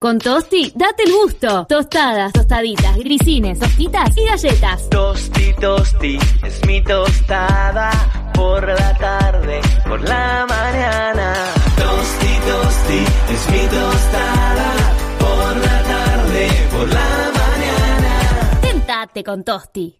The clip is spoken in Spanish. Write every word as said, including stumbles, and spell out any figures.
Con Tosti, date el gusto. Tostadas, tostaditas, grisines, hostitas y galletas. Tosti, tosti, es mi tostada. Por la tarde, por la mañana. Tosti, tosti, es mi tostada. Por la tarde, por la mañana. Tentate con Tosti.